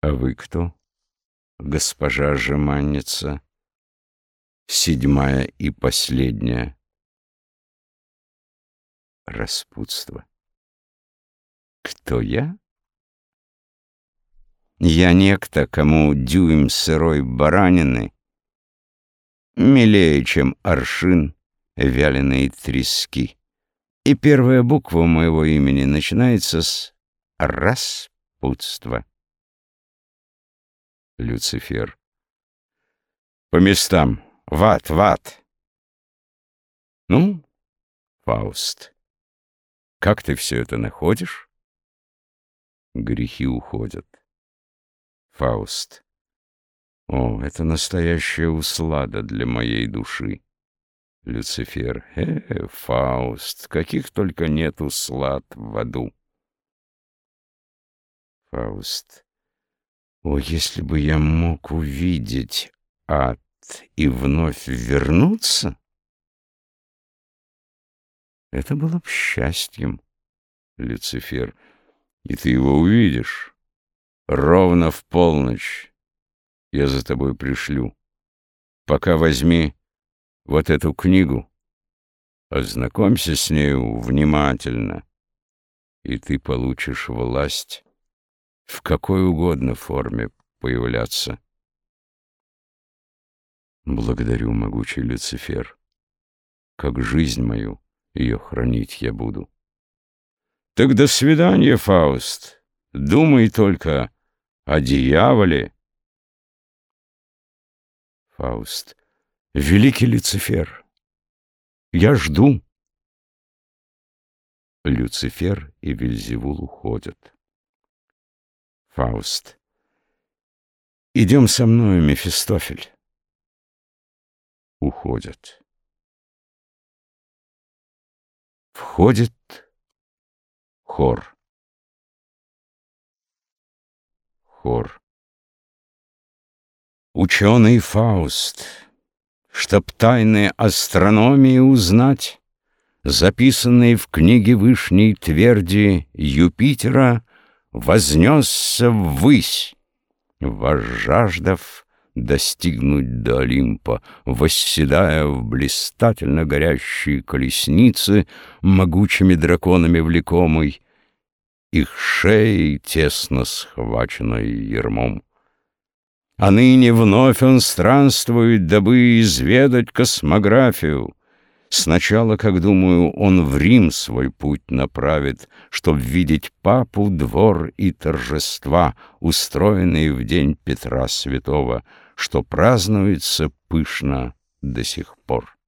А вы кто, госпожа жеманница, седьмая и последняя? Распутство. Кто я? Я некто, кому дюйм сырой баранины милее, чем аршин вяленой трески. И первая буква моего имени начинается с распутства. Люцифер. По местам. В ад, в ад. Ну, Фауст, как ты все это находишь? Грехи уходят. Фауст. О, это настоящая услада для моей души. Люцифер. Фауст, каких только нет услад в аду. Фауст. О, если бы я мог увидеть ад и вновь вернуться, это было бы счастьем. Люцифер. И ты его увидишь. Ровно в полночь я за тобой пришлю. Пока возьми вот эту книгу, ознакомься с нею внимательно, и ты получишь власть в какой угодно форме появляться. Благодарю, могучий Люцифер. Как жизнь мою, ее хранить я буду. Так до свидания, Фауст. Думай только о дьяволе. Фауст. Великий Люцифер, я жду. Люцифер и Вельзевул уходят. Фауст. Идем со мною, Мефистофель. Уходят. Входит хор. Хор. Ученый Фауст, чтоб тайны астрономии узнать, записанные в книге вышней тверди Юпитера, вознесся ввысь, возжаждав достигнуть до Олимпа, восседая в блистательно горящей колеснице, могучими драконами влекомой, их шеей тесно схваченной ярмом. А ныне вновь он странствует, дабы изведать космографию. Сначала, как думаю, он в Рим свой путь направит, чтоб видеть папу, двор и торжества, устроенные в день Петра Святого, что празднуется пышно до сих пор.